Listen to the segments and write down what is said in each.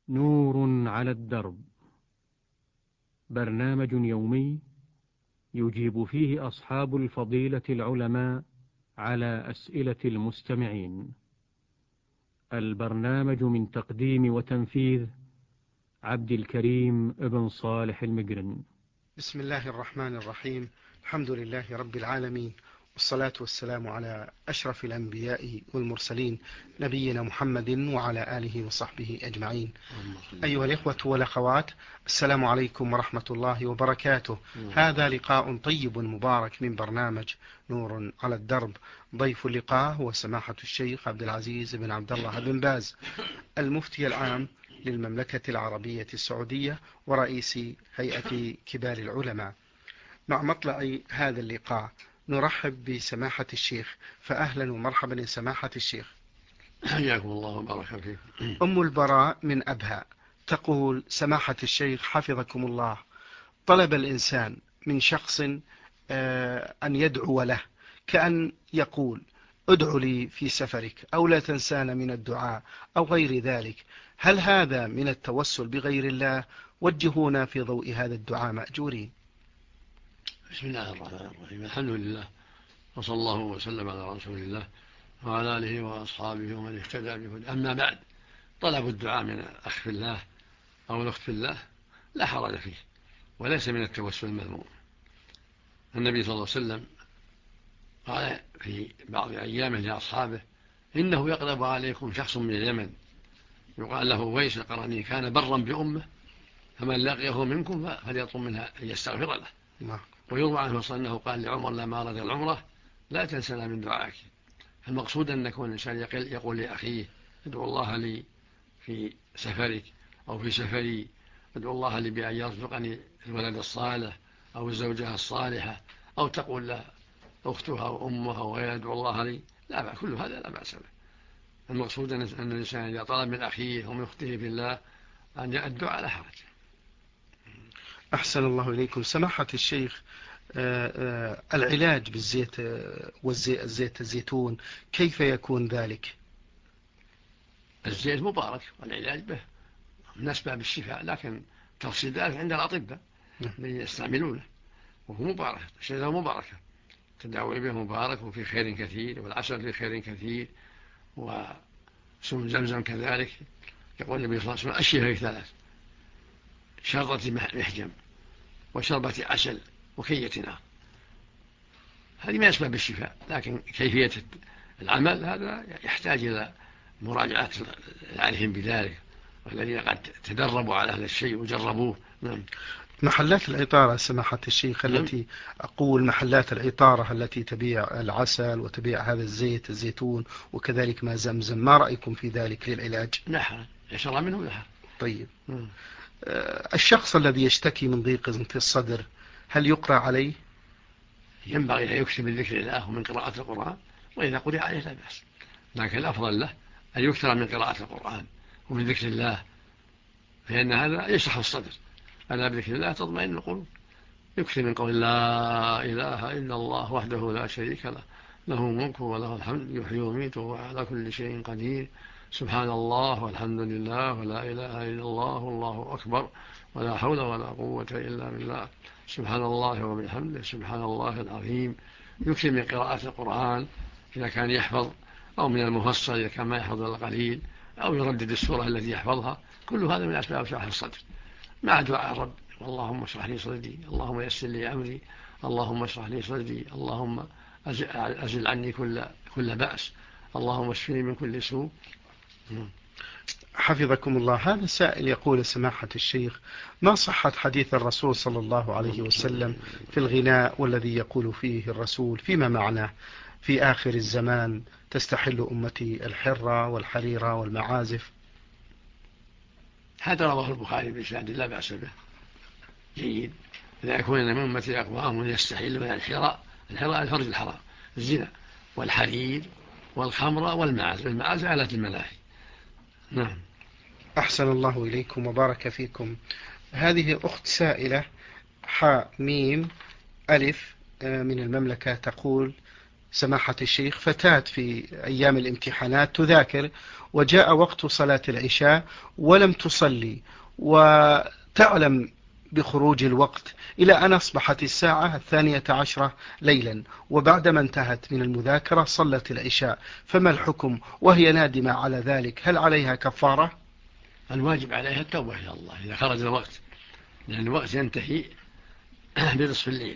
نور على الدرب، برنامج يومي يجيب فيه أصحاب الفضيلة العلماء على أسئلة المستمعين. البرنامج من تقديم وتنفيذ عبد الكريم ابن صالح المقرن. بسم الله الرحمن الرحيم. الحمد لله رب العالمين، والصلاة والسلام على أشرف الأنبياء والمرسلين، نبينا محمد وعلى آله وصحبه أجمعين. أيها الإخوة والأخوات، السلام عليكم ورحمة الله وبركاته. هذا لقاء طيب مبارك من برنامج نور على الدرب. ضيف اللقاء هو سماحة الشيخ عبد العزيز بن عبد الله بن باز، المفتي العام للمملكة العربية السعودية ورئيس هيئة كبار العلماء. مع مطلع هذا اللقاء نرحب بسماحة الشيخ، فأهلا ومرحبا يا سماحة الشيخ. حياكم الله وبارك فيكم. أم البراء من أبها تقول: سماحة الشيخ حفظكم الله، طلب الإنسان من شخص أن يدعو له، كأن يقول: ادعو لي في سفرك، أو لا تنسانا من الدعاء، أو غير ذلك، هل هذا من التوسل بغير الله؟ وجهونا في ضوء هذا الدعاء مأجورين. بسم الله الرحمن الرحيم. الحمد لله، وصلى الله وسلم على رسول الله وعلى آله وأصحابه ومن اهتدى بهداه. أما بعد، طلب الدعاء من الأخ في الله أو الأخت في الله لا حرج فيه، وليس من التوسل المذموم. النبي صلى الله عليه وسلم قال في بعض أيامه لأصحابه: إنه يقرب عليكم شخص من اليمن يقال له ويس القرني، كان برا بأمه، فمن لقيه منكم فليطلب منها أن يستغفر له. ويروى عنه أنه قال لعمر لما أراد العمرة: لا تنسنا من دعائك. المقصود أن يكون الإنسان يقول لأخيه: ادعو الله لي في سفرك أو في سفري، ادعو الله لي بأن يرزقني الولد الصالح أو الزوجة الصالحة، أو تقول له أختها أو أمها وغيرها: ادعو الله لي. لا بأس، كل هذا لا بأس به. المقصود أن الإنسان إذا طلب من أخيه أو من أخته في الله أن الدعاء لا حرج. أحسن الله إليكم. سماحة الشيخ، العلاج بالزيت والزيت الزيتون كيف يكون ذلك؟ الزيت مبارك والعلاج به من أسباب الشفاء، لكن تفصيل ذلك عند الأطباء الذين يستعملونه، وهو مبارك، الشجرة مباركة، التداوي به مبارك وفي خير كثير، والعسل في خير كثير، وسم زمزم كذلك. يقول النبي صلى الله عليه وسلم: الشفاء في ثلاث: شربة محجم، وشربة عسل، وكية نار. هذه من أسباب الشفاء، لكن كيفية العمل هذا يحتاج إلى مراجعة العالم بذلك، والذين قد تدربوا على هذا الشيء وجربوه. نعم. محلات العطارة سماحة الشيخ التي أقول محلات العطارة التي تبيع العسل وتبيع هذا الزيت الزيتون وكذلك ما زمزم، ما رأيكم في ذلك للعلاج؟ لا حرج، يشرب منه لا حرج. طيب. الشخص الذي يشتكي من ضيق في الصدر هل يقرأ عليه؟ ينبغي أن يكتب من ذكر الله ومن قراءة القرآن، وإذا قرأ عليه لا بأس، لكن الأفضل له أن يكثر من قراءة القرآن ومن ذكر الله، لأن هذا يشرح الصدر. ألا بذكر الله تطمئن القلوب. يكثر من قول لا إله إلا الله وحده لا شريك له، له الملك وله الحمد، يحيي ويميت وهو على كل شيء قدير، سبحان الله والحمد لله ولا إله إلا الله والله أكبر، ولا حول ولا قوة إلا بالله، سبحان الله وبحمده، سبحان الله العظيم. يكثر من قراءة القرآن إذا كان يحفظ، أو من المفصل إذا كان ما يحفظ إلا قليل، أو يردد السورة التي يحفظها. كل هذا من أسباب شرح الصدر، مع دعاء الرب: اللهم اشرح لي صدري، اللهم يسر لي أمري، اللهم اشرح لي صدري، اللهم أزل عني كل بأس، اللهم اشفني من كل سوء. حفظكم الله. هذا سائل يقول: سماحة الشيخ، ما صحة حديث الرسول صلى الله عليه وسلم في الغناء، والذي يقول فيه الرسول فيما معناه: في آخر الزمان تستحل أمتي الحرة والحريرة والمعازف؟ هذا رواه البخاري بإسناد لا بأس به، جيد. إذا يكون من أمتي أقوام يستحل من الحراء الفرج الحرام، الزنا والحرير والخمر والمعازف. المعازف آلات الملاهي. نعم. أحسن الله إليكم وبارك فيكم. هذه أخت سائلة حاء ميم ألف من المملكة تقول: سماحة الشيخ فتاة في أيام الامتحانات تذاكر وجاء وقت صلاة العشاء ولم تصلي وتعلم بخروج الوقت إلى أن أصبحت الساعة 12 ليلا، وبعدما انتهت من المذاكرة صلت العشاء، فما الحكم وهي نادمة على ذلك؟ هل عليها كفارة؟ الواجب عليها التوبة إلى الله إذا خرج الوقت، لأن الوقت ينتهي بنصف الليل،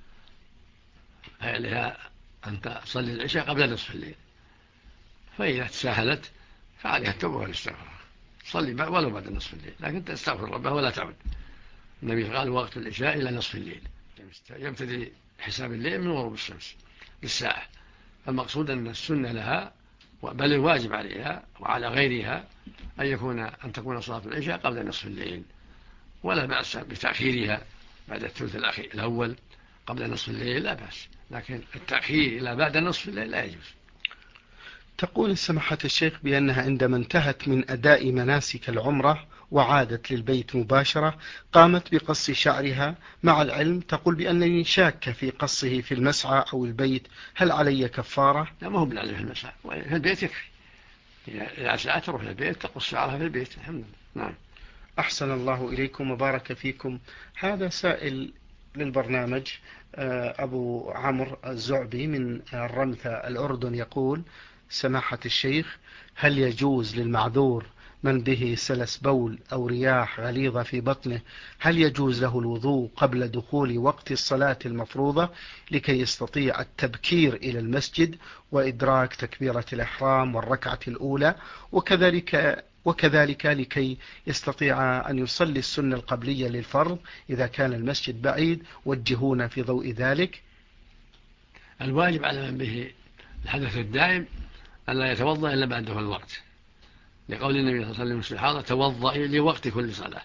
فعليها أن تصلي العشاء قبل نصف الليل، فإذا تساهلت فعليها التوبة والاستغفار، تصلي ولو بعد نصف الليل، لكن تستغفر ربها ولا تعود. النبي قال وقت العشاء إلى نصف الليل، يبتدي حساب الليل من غروب الشمس بالساعة. المقصود أن السنة لها، بل الواجب عليها وعلى غيرها أن تكون صلاة العشاء قبل نصف الليل، ولا بأس بتأخيرها بعد الثلث الأول قبل نصف الليل، لا بأس، لكن التأخير إلى بعد نصف الليل لا يجوز. تقول سماحة الشيخ بأنها عندما انتهت من أداء مناسك العمرة وعادت للبيت مباشرة قامت بقص شعرها، مع العلم تقول بأنني شاكة في قصه في المسعى أو البيت، هل علي كفارة؟ لا، ما هو بلازم في المسعى، في البيت يكفي، إذا ساعة تروح البيت تقص شعرها في البيت. الحمد لله. نعم. أحسن الله إليكم وبارك فيكم. هذا سائل للبرنامج أبو عمرو الزعبي من الرمثة الأردن يقول: سماحة الشيخ، هل يجوز للمعذور من به سلس بول أو رياح غليظة في بطنه، هل يجوز له الوضوء قبل دخول وقت الصلاة المفروضة لكي يستطيع التبكير إلى المسجد وإدراك تكبيرة الإحرام والركعة الأولى، وكذلك لكي يستطيع أن يصلي السنة القبلية للفرض إذا كان المسجد بعيد؟ وجهونا في ضوء ذلك. الواجب على من به الحدث الدائم ألا يتوضأ إلا بعد دخول الوقت، لقول النبي صلى الله عليه وسلم في الحاضر: توضأ لوقت كل صلاة.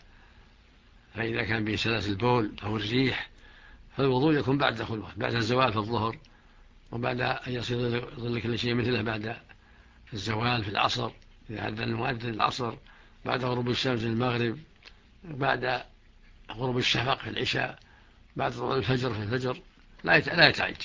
فإذا كان به سلاسل البول أو الريح فالوضوء يكون بعد دخول الوقت، بعد الزوال في الظهر، وبعد أن يصير ظل كل شيء مثله بعد الزوال في العصر، إذا أذن المؤذن العصر، بعد غروب الشمس في المغرب، بعد غروب الشفق في العشاء، بعد طلوع الفجر في الفجر، لا يتعجل،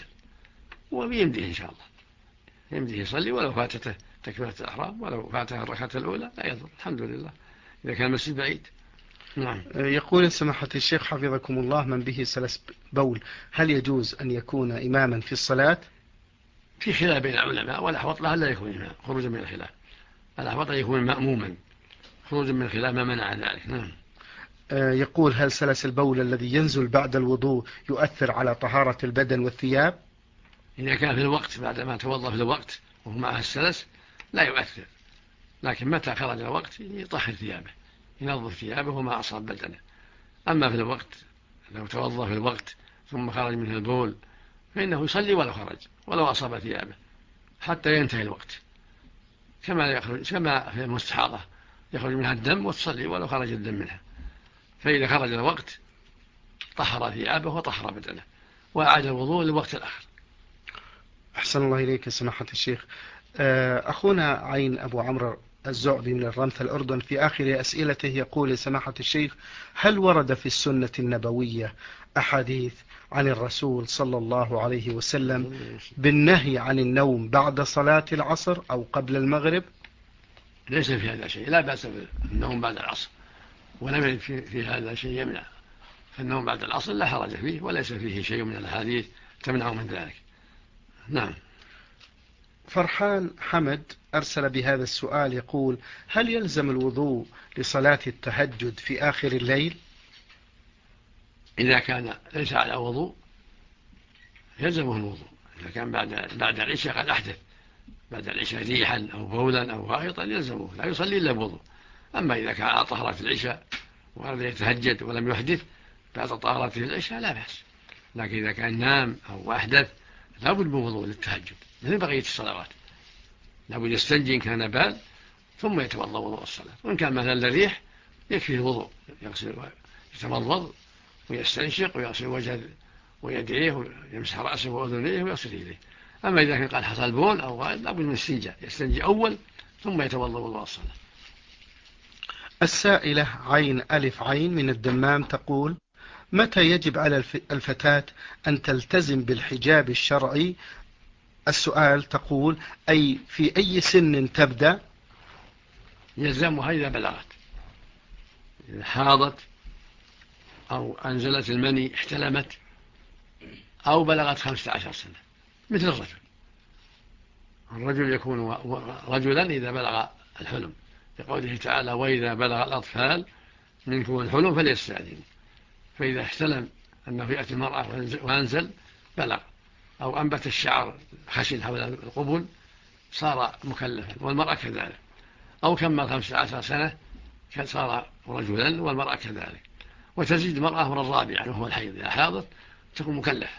ويمديه إن شاء الله، يمديه يصلي ولو فاتته تكبيرة الإحرام، ولو فاتها الركعة الأولى لا يضر، الحمد لله، إذا كان المسجد بعيد. نعم. يقول سماحة الشيخ حفظكم الله: من به سلس بول هل يجوز أن يكون إماما في الصلاة؟ في خلاف بين العلماء، والأحوط له لا يكون إمام، خروجا من الخلاف، الأحوط أن يكون مأموما، خروجا من الخلاف ما منع ذلك. نعم. يقول: هل سلس البول الذي ينزل بعد الوضوء يؤثر على طهارة البدن والثياب؟ إذا كان في الوقت بعد ما توضأ في الوقت وهو معه السلس لا يؤثر، لكن متى خرج الوقت يطهر ثيابه، ينظف ثيابه وما أصاب بدنه. أما في الوقت لو توضأ في الوقت ثم خرج منه البول فإنه يصلي ولو خرج ولو أصاب ثيابه حتى ينتهي الوقت، كما في المستحاضة يخرج منها الدم وتصلي ولو خرج الدم منها. فإذا خرج الوقت طهر ثيابه وطهر بدنه وأعاد الوضوء للوقت الآخر. أحسن الله إليك سماحة الشيخ. أخونا عين أبو عمرو الزعبي من الرمث الأردن في آخر أسئلته يقول: سماحة الشيخ، هل ورد في السنة النبوية أحاديث عن الرسول صلى الله عليه وسلم بالنهي عن النوم بعد صلاة العصر أو قبل المغرب؟ ليس في هذا شيء، لا بأس بالنوم بعد العصر، ولم يرد في هذا شيء يمنع، فالنوم بعد العصر لا حرج فيه، وليس فيه شيء من الأحاديث تمنع من ذلك. نعم. فرحان حمد أرسل بهذا السؤال يقول: هل يلزم الوضوء لصلاة التهجد في آخر الليل؟ إذا كان ليس على وضوء يلزمه الوضوء، إذا كان بعد العشاء قد أحدث، بعد العشاء ريحا أو بولا أو غائطا يلزمه، لا يصلي إلا بوضوء. أما إذا كان على طهارة العشاء وأراد يتهجد ولم يحدث بعد طهارته العشاء لا بأس، لكن إذا كان نام أو أحدث لا بد من وضوء للتهجد مثل بقية الصلوات، لا بد يستنجي إن كان بال ثم يتوضأ وضوء الصلاة، وإن كان مثلا الريح يكفي الوضوء، يغسل يتمضض ويستنشق ويغسل وجهه ويديه ويمسح رأسه وأذنيه ويغسل إليه. أما إذا كان قد حصل بول أو غائط لا بد من الاستنجاء، يستنجي أول ثم يتوضأ وضوء الصلاة. السائلة عين ألف عين من الدمام تقول: متى يجب على الفتاة أن تلتزم بالحجاب الشرعي السؤال تقول: أي في أي سن تبدأ؟ يلزمها إذا بلغت، إذا حاضت أو أنزلت المني، احتلمت، أو بلغت 15 سنة، مثل الرجل. الرجل يكون رجلا إذا بلغ الحلم، لقوله تعالى: وإذا بلغ الأطفال منكم الحلم فليستأذنوا. فإذا احتلم أنه يأتي المرأة وأنزل بلغ، أو أنبت الشعر خشن حول القبل صار مكلفا، والمرأة كذلك، أو كمل 15 سنة صار رجلا، والمرأة كذلك. وتزيد المرأة من الرابع وهو الحيض، إذا حاضت تكون مكلفة.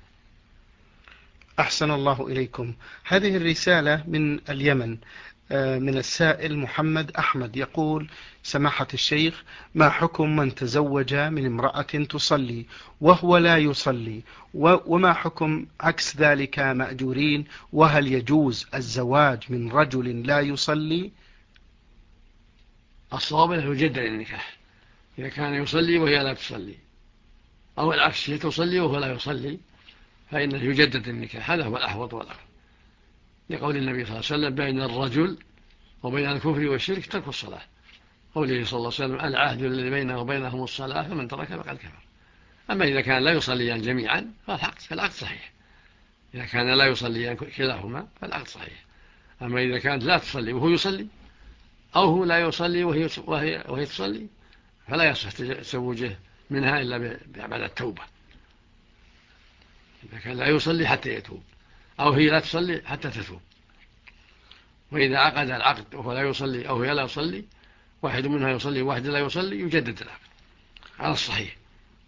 أحسن الله إليكم. هذه الرسالة من اليمن، من السائل محمد أحمد، يقول: سماحة الشيخ، ما حكم من تزوج من امرأة تصلي وهو لا يصلي، وما حكم عكس ذلك مأجورين، وهل يجوز الزواج من رجل لا يصلي؟ الصواب أنه يجدد النكاح إذا كان يصلي وهي لا تصلي، أو العكس، هي تصلي وهو لا يصلي، فإنه يجدد النكاح، هذا هو الأحوط والأفضل، لقول النبي صلى الله عليه وسلم: بين الرجل وبين الكفر والشرك ترك الصلاة. قوله صلى الله عليه وسلم: العهد الذي بينه وبينهم الصلاة، فمن ترك فقد كفر. أما إذا كان لا يصليان جميعا فالعقد صحيح. إذا كان لا يصليان كلاهما فالعقد صحيح. أما إذا كانت لا تصلي وهو يصلي، أو هو لا يصلي وهي تصلي، فلا يصح تزوجه منها إلا بعد التوبة. إذا كان لا يصلي حتى يتوب، أو هي لا تصلي حتى تتوب. وإذا عقد العقد وهو لا يصلي أو هي لا يصلي، واحد منها يصلي وواحد لا يصلي، يجدد العقد على الصحيح.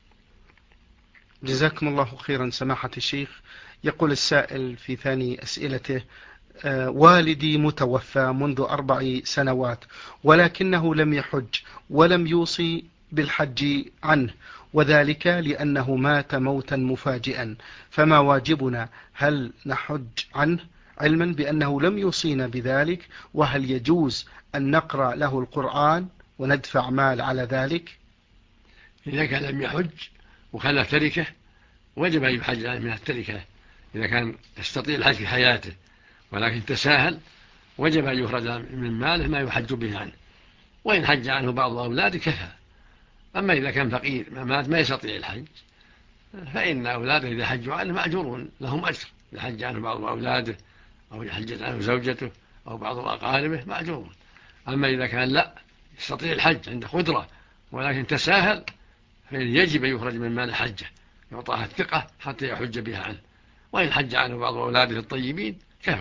جزاكم الله خيرا سماحة الشيخ. يقول السائل في ثاني أسئلته: والدي متوفى منذ 4 سنوات، ولكنه لم يحج ولم يوصي بالحج عنه، وذلك لأنه مات موتا مفاجئا، فما واجبنا؟ هل نحج عنه علما بأنه لم يوصينا بذلك؟ وهل يجوز أن نقرأ له القرآن وندفع مال على ذلك؟ إذا كان لم يحج وكان تركه، وجب أن يحج من التركة. إذا كان يستطيع الحج في حياته ولكن تساهل، وجب أن يخرج من ماله ما يحج به عنه، وإن حج عنه بعض أولاده كفى. أما إذا كان فقير مات ما يستطيع الحج، فإن أولاده إذا حجوا عنه مأجورون، لهم أجر. إذا حج عنه بعض أولاده أو حجت عنه زوجته أو بعض أقاربه مأجورون. أما إذا كان لا يستطيع الحج عند قدرة ولكن تساهل، فيجب أن يخرج من مال حجه، يعطاها الثقة حتى يحج بها عنه، وإن حج عنه بعض أولاده الطيبين كفوا.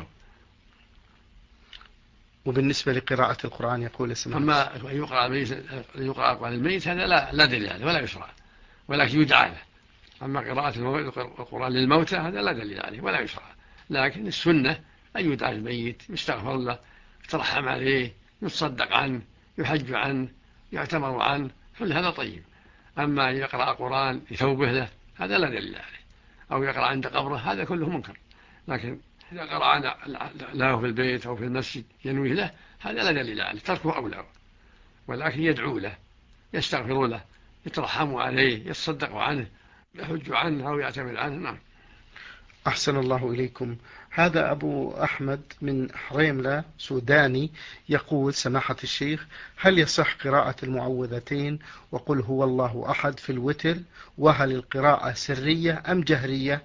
وبالنسبة لقراءة القرآن يقول سماحة: أما يقرأ القرآن الميت هذا لا دليل عليه ولا يشرع، ولكن يدعى له. أما قراءة القرآن للموتى هذا لا دليل عليه ولا يشرع، لكن السنة أن يدعى الميت، يستغفر له، يترحم عليه، يتصدق عنه، يحج عنه، يعتمر عنه، كل هذا طيب. أما يقرأ قرآن يثوبه له هذا لا دليل عليه، أو يقرأ عند قبره هذا كله منكر. لكن إذا قرأ له في البيت أو في المسجد ينويه له هذا لا دليل عليه، تركه أولى، ولكن يدعو له، يستغفر له، يترحم عليه، يتصدق عنه، يحج عنه أو يعتمر عنه. نعم. أحسن الله إليكم. هذا أبو أحمد من حريملة سوداني، يقول: سماحة الشيخ، هل يصح قراءة المعوذتين وقل هو الله أحد في الوتر؟ وهل القراءة سرية أم جهرية؟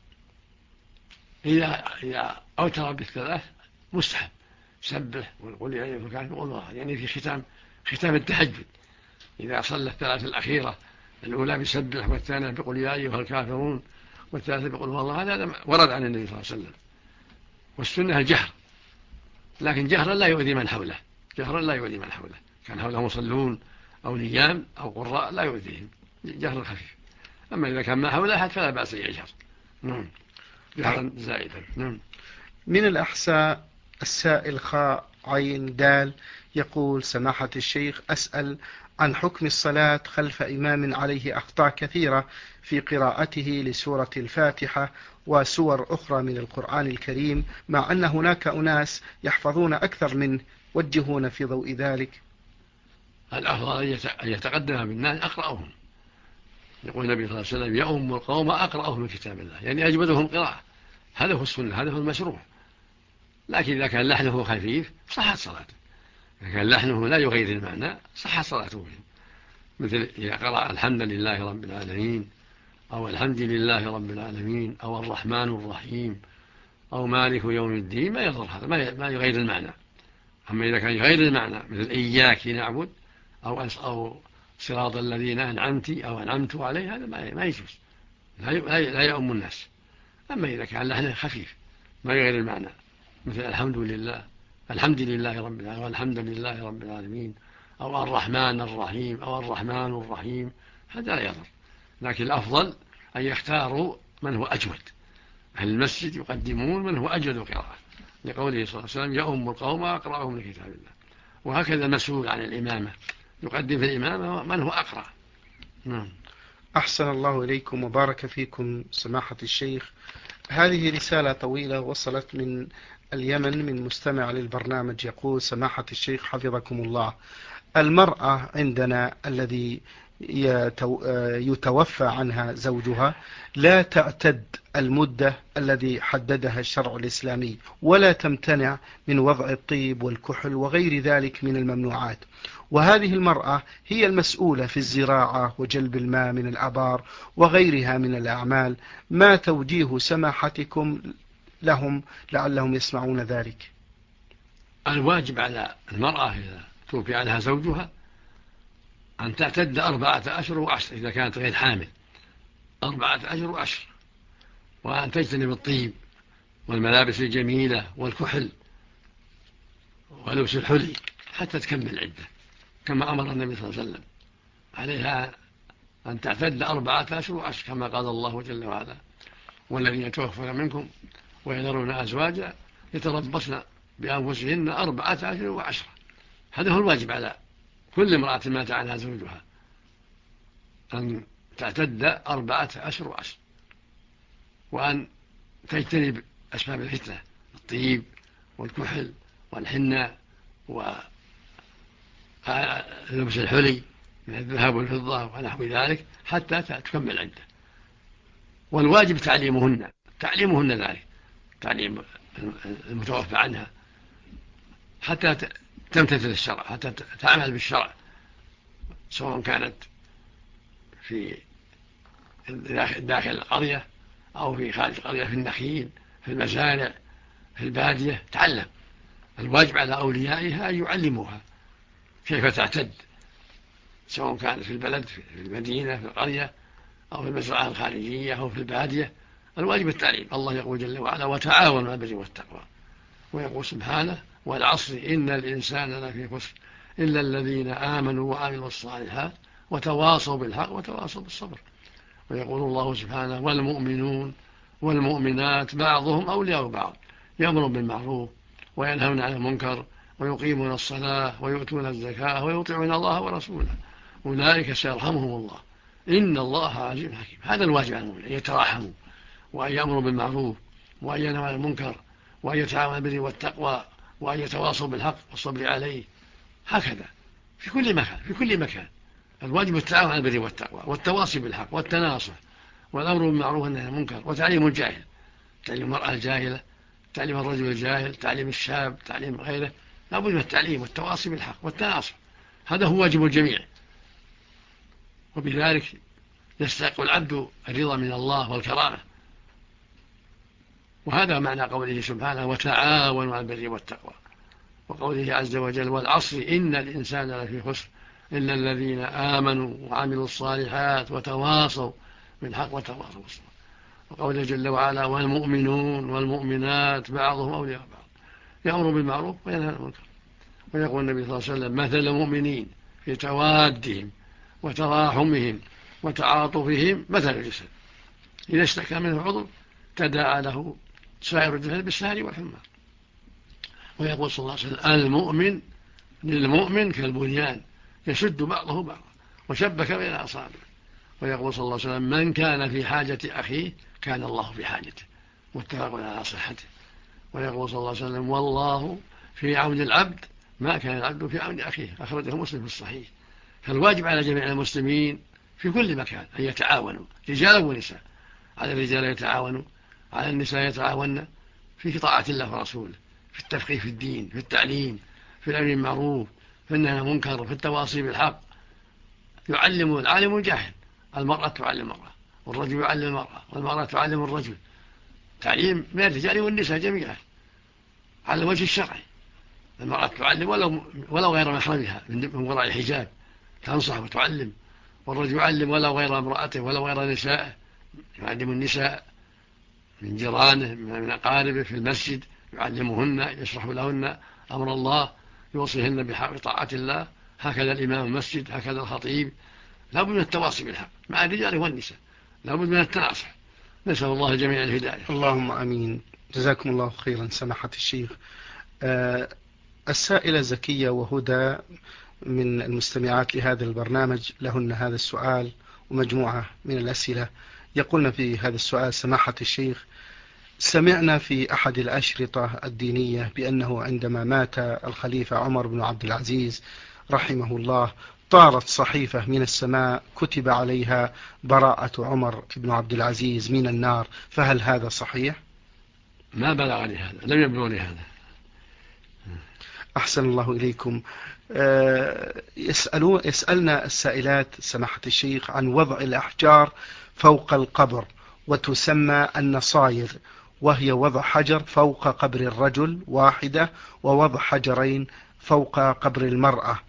إذا أوتر بالثلاث مستحب، سبح وقل يا أيها الكافرون وقل الله، يعني في ختام التهجد، إذا صلى الثلاث الأخيرة، الأولى بسبح والثانية بقل يا أيها الكافرون والثالثة بقل هو الله، هذا ورد عن النبي صلى الله عليه وسلم. والسنة الجهر، لكن جهرا لا يؤذي من حوله، كان حوله مصلون أو نيام أو قراء لا يؤذيهم، جهر خفيف. أما إذا كان ما حوله أحد فلا بأس يجهر، نعم، جهرا زائدا. نعم. من الأحساء السائل خاء عين دال، يقول: سماحة الشيخ، أسأل عن حكم الصلاة خلف إمام عليه أخطاء كثيرة في قراءته لسورة الفاتحة وسور أخرى من القرآن الكريم، مع أن هناك أناس يحفظون أكثر منه، وجهون في ضوء ذلك. الأفضل أن يتقدم بالناس أقرأهم، يقول النبي صلى الله عليه وسلم: يؤم القوم أقرأهم من كتاب الله، يعني أجودهم قراءة، هذا هو السنة، هذا هو المشروع. لكن إذا كان لحنه خفيف صحت صلاته، إذا كان لحنه لا يغير المعنى صحت صلاته به، مثل إذا قرأ الحمد لله رب العالمين، أو الحمد لله رب العالمين، أو الرحمن الرحيم، أو مالك يوم الدين، ما يضر هذا، ما يغير المعنى. أما إذا كان يغير المعنى مثل إياك نعبد، أو صراط الذين أنعمت أو أنعمت عليه، هذا ما يجوز، لا يؤم الناس. أما إذا كان لحنه خفيف ما يغير المعنى، مثل الحمد لله، الحمد لله رب العالمين، والحمد لله رب العالمين، أو الرحمن الرحيم، أو الرحمن الرحيم، هذا لا يضر. لكن الأفضل أن يختاروا من هو أجود. أهل المسجد يقدمون من هو أجود قراءة، لقوله صلى الله عليه وسلم يؤم القوم وأقرأهم لكتاب الله. وهكذا المسؤول عن الإمامة يقدم في الإمامة من هو أقرأ. نعم. أحسن الله إليكم وبارك فيكم سماحة الشيخ. هذه رسالة طويلة وصلت من اليمن من مستمع للبرنامج، يقول: سماحة الشيخ حفظكم الله، المرأة عندنا الذي يتوفى عنها زوجها لا تعتد المدة الذي حددها الشرع الإسلامي، ولا تمتنع من وضع الطيب والكحل وغير ذلك من الممنوعات، وهذه المرأة هي المسؤولة في الزراعة وجلب الماء من الآبار وغيرها من الأعمال. ما توجيه سماحتكم لهم لعلهم يسمعون ذلك؟ الواجب على المرأة إذا توفي عنها زوجها أن تعتد 4 أشهر وعشر إذا كانت غير حامل، 4 أشهر وعشر، وأن تجتنب الطيب والملابس الجميلة والكحل ولبس الحلي حتى تكمل العدة، كما أمر النبي صلى الله عليه وسلم. عليها أن تعتد 4 أشهر وعشر كما قال الله جل وعلا: والذين يتوفون منكم ويذرون أزواجا يتربصن بأنفسهن 4 أشهر وعشر. هذا هو الواجب على كل امرأة مات عنها زوجها، أن تعتد 4 أشهر وعشر، وأن تجتنب أسباب الفتنة، الطيب والكحل والحنة ولبس الحلي من الذهب والفضة ونحو ذلك حتى تكمل العدة. والواجب تعليمهن ذلك، تعليم المتوفى عنها حتى تمتثل الشرع، حتى تعمل بالشرع، سواء كانت في داخل القرية أو في خارج القرية، في النخيل، في المزارع، في البادية، تعلم. الواجب على أوليائها أن يعلموها كيف تعتد، سواء كانت في البلد، في المدينة، في القرية، أو في المزرعة الخارجية، أو في البادية. الواجب التعليم. الله يقول جل وعلا: وتعاونوا على البر والتقوى. ويقول سبحانه: والعصر إن الإنسان لفي خسر إلا الذين آمنوا وعملوا الصالحات وتواصوا بالحق وتواصوا بالصبر. ويقول الله سبحانه: والمؤمنون والمؤمنات بعضهم أولياء بعض يأمرون بالمعروف وينهون عن المنكر ويقيمون الصلاة ويؤتون الزكاة ويطيعون الله ورسوله أولئك سيرحمهم الله إن الله عزيز حكيم. هذا الواجب على المؤمنين، أن يتراحموا وأن يأمروا بالمعروف وأن ينهوا عن المنكر وأن يتعاونوا على البر والتقوى وأن يتواصوا بالحق والصبر عليه. هكذا في كل مكان، في كل مكان الواجب التعاون على البر والتقوى والتواصي بالحق والتناصح والأمر بالمعروف والنهي عن المنكر، وتعليم الجاهل، تعليم المرأة الجاهلة، تعليم الرجل الجاهل، تعليم الشاب، تعليم غيره. لا بد من التعليم والتواصي بالحق والتناصح، هذا هو واجب الجميع. وبذلك يستحق العبد الرضا من الله والكرامة. وهذا معنى قوله سبحانه: وتعاونوا على البر والتقوى، وقوله عز وجل: والعصر إن الإنسان لفي خسر إلا الذين آمنوا وعملوا الصالحات وتواصوا بالحق وتواصوا بالصبر. وقوله جل وعلا: والمؤمنون والمؤمنات بعضهم أولياء بعض يأمر بالمعروف وينهى عن المنكر. ويقول النبي صلى الله عليه وسلم: مثل المؤمنين في توادهم وتراحمهم وتعاطفهم مثل الجسد إذا اشتكى منه عضو تداعى له سائر الجسد بالسهر والحمى. ويقول صلى الله عليه وسلم: المؤمن للمؤمن كالبنيان يشد بعضه بعضا وشبك بين أصابعه. ويقول صلى الله عليه وسلم: من كان في حاجة أخيه كان الله في حاجته، متفق على صحته. ويقول صلى الله عليه وسلم: والله في عون العبد ما كان العبد في عون أخيه، أخرجه مسلم في الصحيح. فالواجب على جميع المسلمين في كل مكان أن يتعاونوا رجالا ونساء. على الرجال يتعاونوا على النساء يتعاون في طاعة الله ورسوله، في التفقيه في الدين، في التعليم، في الأمر بالمعروف، في النهي عن المنكر، في التواصي بالحق. يعلم العالم الجاهل، المرأة تعلم المرأة، والرجل يعلم المرأة، والمرأة تعلم الرجل، تعليم من الرجال والنساء جميعا على الوجه الشرعي. المرأة تعلم ولو غير محرمها من وراء الحجاب، تنصح وتعلم، والرجل يعلم ولو غير امرأته ولو غير نسائه، يعلم النساء من جيرانه من أقاربه في المسجد، يعلمهن، يشرح لهن أمر الله، يوصيهن بطاعة الله. هكذا الإمام المسجد، هكذا الخطيب. لا بد من التواصي بالحق مع الرجال والنساء، لا بد من التناصح. نسأل الله جميع الهداية. اللهم أمين. جزاكم الله خيرا سماحة الشيخ. السائلة زكية وهدى من المستمعات لهذا البرنامج لهن هذا السؤال ومجموعة من الأسئلة. يقولن في هذا السؤال: سماحة الشيخ، سمعنا في أحد الأشرطة الدينية بأنه عندما مات الخليفة عمر بن عبد العزيز رحمه الله طارت صحيفة من السماء كتب عليها براءة عمر بن عبد العزيز من النار، فهل هذا صحيح؟ ما بلغني هذا، لم يبلغني هذا. أحسن الله إليكم. يسألنا السائلات سماحة الشيخ عن وضع الأحجار فوق القبر، وتسمى النصاير، وهي وضع حجر فوق قبر الرجل واحدة، ووضع حجرين فوق قبر المرأة.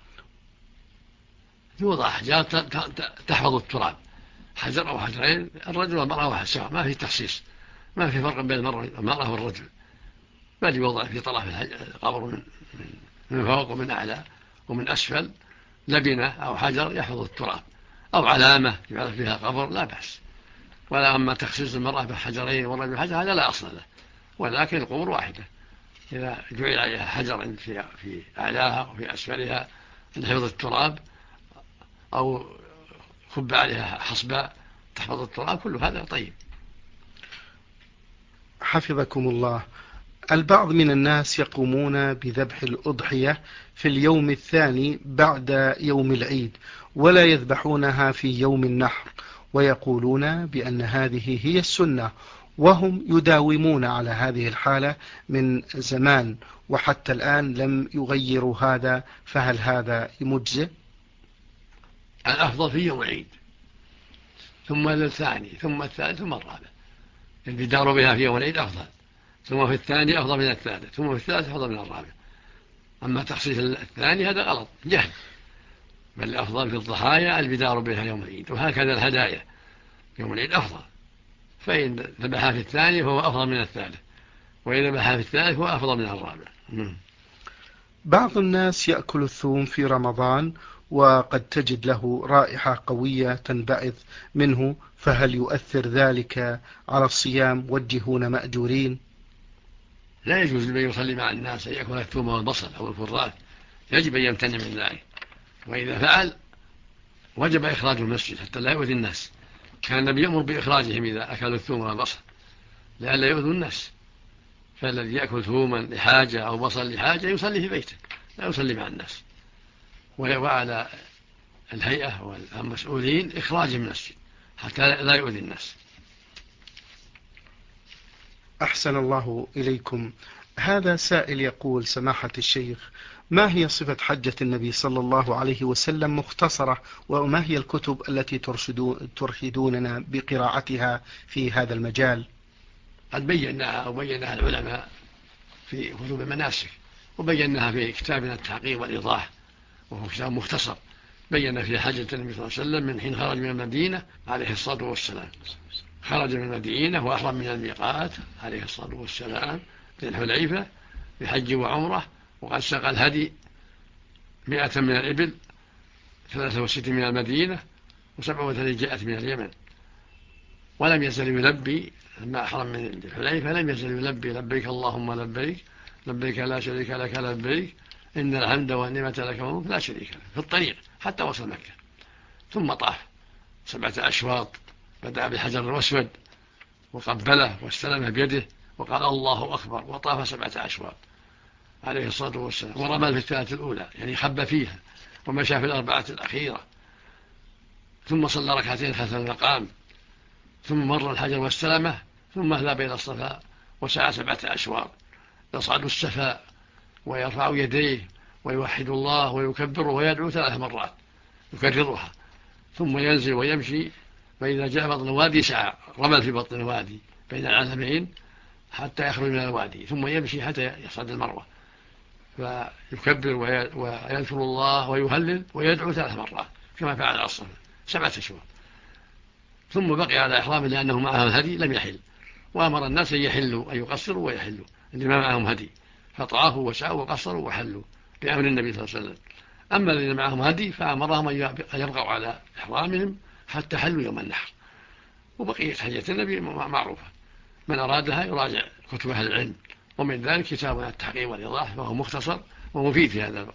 يوضع أحجار تحفظ التراب، حجر أو حجرين، الرجل والمرأة واحد سواء، ما في تخصيص، ما في فرق بين المرأة والرجل، بل يوضع في طرف القبر من فوق ومن أعلى ومن أسفل لبنة أو حجر يحفظ التراب، أو علامة يعرف بها قبر، لا بأس. ولا أما تخصيص المرأة بحجرين والرجل بحجر هذا لا أصل له، ولكن القبور واحدة، إذا جعل عليها حجر في أعلاها وفي أسفلها لحفظ التراب، أو خب عليها حصباء تحفظ التراب، كل هذا طيب. حفظكم الله. البعض من الناس يقومون بذبح الأضحية في اليوم الثاني بعد يوم العيد، ولا يذبحونها في يوم النحر، ويقولون بأن هذه هي السنة، وهم يداومون على هذه الحالة من زمان وحتى الآن لم يغيروا هذا، فهل هذا مجزئ؟ الأفضل في يوم العيد، ثم الثاني، ثم الثالث، ثم الرابع. البدار بها في يوم العيد أفضل، ثم في الثاني أفضل من الثالث، ثم في الثالث أفضل من الرابع. أما تخصيص الثاني هذا غلط جهل، بل الأفضل في الضحايا البدار بها يوم العيد، وهكذا الهدايا يوم العيد أفضل، فإن ذبحها في الثاني فهو أفضل من الثالث، وإن ذبحها في الثالث فهو أفضل من الرابع. بعض الناس يأكل الثوم في رمضان وقد تجد له رائحة قوية تنبعث منه، فهل يؤثر ذلك على الصيام؟ وجهون مأجورين. لا يجوز لمن يصلي مع الناس أن يأكل الثوم والبصل أو الكراث، يجب أن يمتنع من ذلك، وإذا فعل وجب إخراج المسجد حتى لا يؤذي الناس. كان النبي يأمر بإخراجهم إذا أكلوا الثوم والبصل لئلا يؤذوا الناس، فالذي يأكل ثوما لحاجة أو بصل لحاجة يصلي في بيته، لا يصلي مع الناس. وعلى الهيئة والمسؤولين إخراج من المسجد حتى لا يؤذي الناس. أحسن الله إليكم. هذا سائل يقول: سماحة الشيخ، ما هي صفة حجة النبي صلى الله عليه وسلم مختصرة، وما هي الكتب التي ترشدوننا بقراءتها في هذا المجال؟ قد بيناها العلماء في كتب المناسك، وبيناها في كتابنا التحقيق والإيضاح، وهو كتاب مختصر بين في حجة النبي صلى الله عليه وسلم من حين خرج من المدينة عليه الصلاة والسلام. خرج من المدينة وأحرم من الميقات عليه الصلاة والسلام في الحليفة بحج وعمرة، وقد ساق الهدي 100 من الإبل، 63 من المدينة، و37 جاءت من اليمن. ولم يزل يلبي لما أحرم من الحليفة، لم يزل يلبي: لبيك اللهم لبيك، لبيك لا شريك لك لبيك، إن الحمد والنعمة لك والملك لا شريك لك، في الطريق حتى وصل مكة. ثم طاف 7 أشواط، بدأ بالحجر الأسود وقبله واستلمه بيده وقال الله أكبر، وطاف 7 أشواط عليه الصلاة والسلام، ورمى في الثلاث الأولى، يعني خب فيها، ومشى في الأربعة الأخيرة، ثم صلى ركعتين خلف المقام، ثم مر الحجر واستلمه ثم ذهب إلى الصفا وسعى 7 أشواط، يصعد السفا ويرفع يديه ويوحد الله ويكبره ويدعو 3 مرات يكررها، ثم ينزل ويمشي، فإذا جاء بطن الوادي سعى، رمل في بطن الوادي بين العلمين حتى يخرج من الوادي، ثم يمشي حتى يصعد المروة، فيكبر ويذكر الله ويهلل ويدعو 3 مرات كما فعل على الصفا 7 أشواط. ثم بقي على إحرامه لأنه معه الهدي لم يحل، وأمر الناس أن يحلوا، أن يقصروا ويحلوا اللي ما معهم هدي، فطافوا وسعوا وقصروا وحلوا بأمر النبي صلى الله عليه وسلم. أما الذين معهم هدي فأمرهم أن يبقوا على إحرامهم حتى حلوا يوم النحر. وبقية حجة النبي معروفة، من أرادها يراجع كتب أهل العلم، ومن ذلك كتابنا التحقيق والإيضاح وهو مختصر ومفيد في هذا الباب.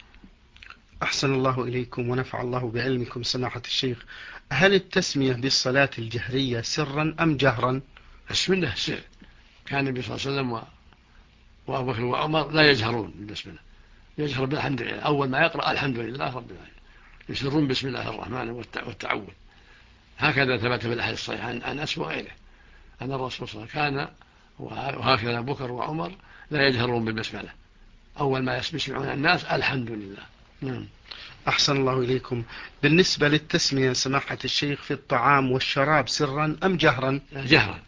أحسن الله إليكم ونفع الله بعلمكم سماحة الشيخ. هل التسمية بالصلاة الجهرية سرا أم جهرا؟ السنة سر، كان النبي صلى الله عليه وسلم وأبو بكر وعمر لا يجهرون بالبسملة، يجهر بالحمد لله، أول ما يقرأ الحمد لله رب العالمين، يسرون بسم الله الرحمن والتعوذ. هكذا ثبت في الأحاديث الصحيحة عن أنس وغيره أن الرسول صلى الله عليه وسلم كان وهكذا أبو بكر وعمر لا يجهرون بالبسملة، أول ما يسمعون الناس الحمد لله. نعم. أحسن الله إليكم. بالنسبة للتسمية سماحة الشيخ في الطعام والشراب سرا أم جهرا؟ جهرا،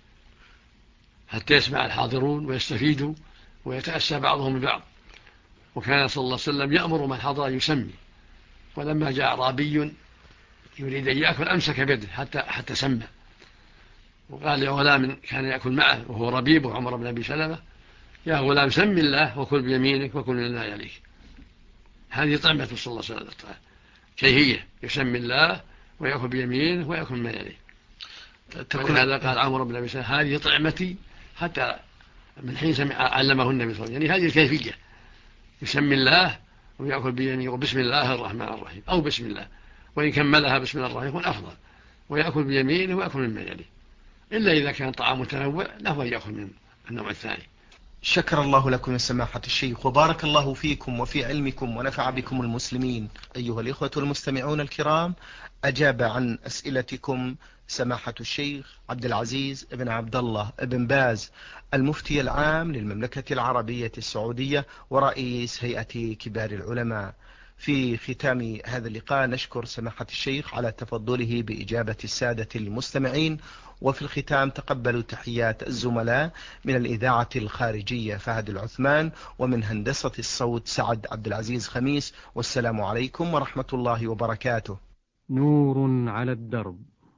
حتى يسمع الحاضرون ويستفيدوا ويتأسى بعضهم ببعض. وكان صلى الله عليه وسلم يأمر من حضر يسمي، ولما جاء أعرابي يريد أن يأكل أمسك بيده حتى سمى، وقال لغلام كان يأكل معه وهو ربيب وعمر بن أبي سلمة: يا غلام سم الله وكل بيمينك وكل مما يليك. هذه طعمة صلى الله عليه وسلم، شيهية، يسمي الله ويأكل بيمينه ويأكل مما يليه. ولهذا قال عمر بن أبي سلمة: هذه طعمتي، حتى من حين علمه النبي صلى الله عليه وسلم، يعني هذه الكيفية، يسمي الله ويأكل بيمينه وبسم الله الرحمن الرحيم، أو بسم الله، وإن كملها بسم الله الرحمن يكون أفضل، ويأكل بيمينه ويأكل مما يليه، إلا إذا كان طعام متنوع له أن يأكل من النوع الثاني. شكر الله لكم يا سماحة الشيخ، وبارك الله فيكم وفي علمكم ونفع بكم المسلمين. أيها الإخوة المستمعون الكرام، أجاب عن أسئلتكم سماحة الشيخ عبد العزيز بن عبد الله بن باز، المفتي العام للمملكة العربية السعودية ورئيس هيئة كبار العلماء. في ختام هذا اللقاء نشكر سماحة الشيخ على تفضله بإجابة السادة المستمعين، وفي الختام تقبلوا تحيات الزملاء من الإذاعة الخارجية فهد العثمان، ومن هندسة الصوت سعد عبد العزيز خميس، والسلام عليكم ورحمة الله وبركاته. نور على الدرب،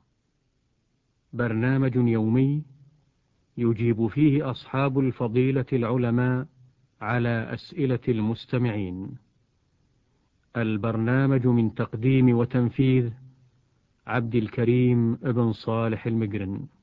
برنامج يومي يجيب فيه أصحاب الفضيلة العلماء على أسئلة المستمعين. البرنامج من تقديم وتنفيذ عبد الكريم ابن صالح المقرن.